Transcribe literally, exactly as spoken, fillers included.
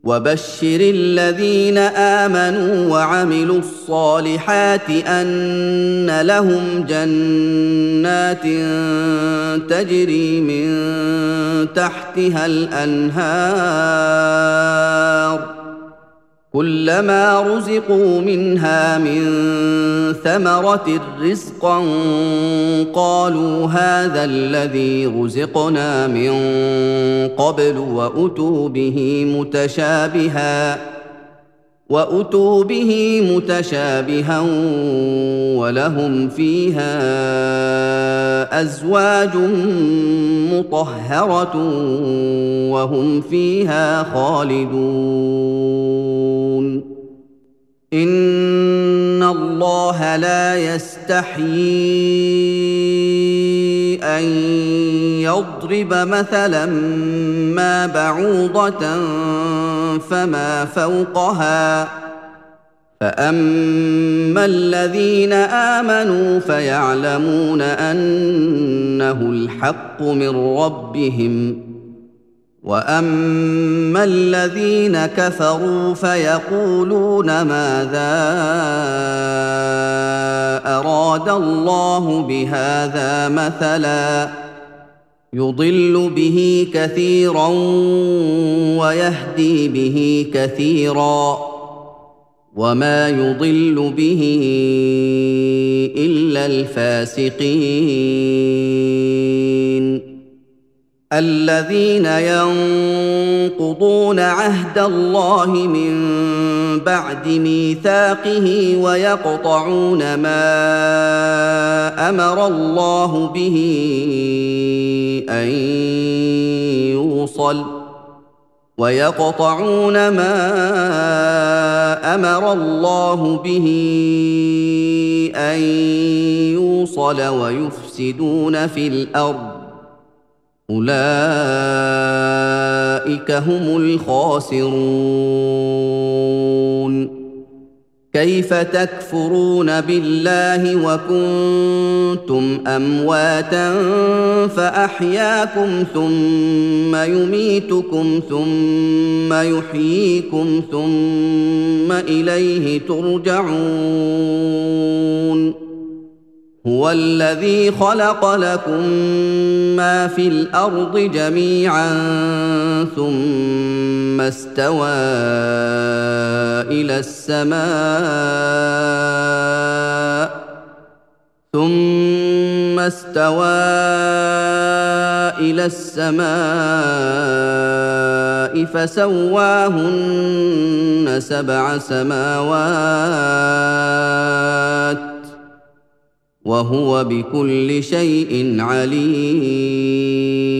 وبشر الذين آمنوا وعملوا الصالحات أن لهم جنات تجري من تحتها الأنهار كلما رزقوا منها من ثمرة رزقا قالوا هذا الذي رزقنا من قبل وأتوا به متشابها وأتوا به متشابها ولهم فيها أزواج مطهرة وهم فيها خالدون إن الله لا يستحيي أن يضرب مثلا ما بعوضة فما فوقها فأما الذين آمنوا فيعلمون أنه الحق من ربهم وأما الذين كفروا فيقولون ماذا أراد الله بهذا مثلا يضل به كثيرا ويهدي به كثيرا وما يضل به إلا الفاسقين الذين ينقضون عهد الله من بعد ميثاقه ويقطعون ما أمر الله به أن يوصل ويقطعون ما أمر الله به أن يوصل ويفسدون في الأرض أولئك هم الخاسرون كيف تكفرون بالله وكنتم أمواتا فأحياكم ثم يميتكم ثم يحييكم ثم إليه ترجعون هو الذي خلق لكم ما في الأرض جميعا ثم استوى إلى السماء ثم استوى إلى السماء فسواهن سبع سماوات وهو بكل شيء عليم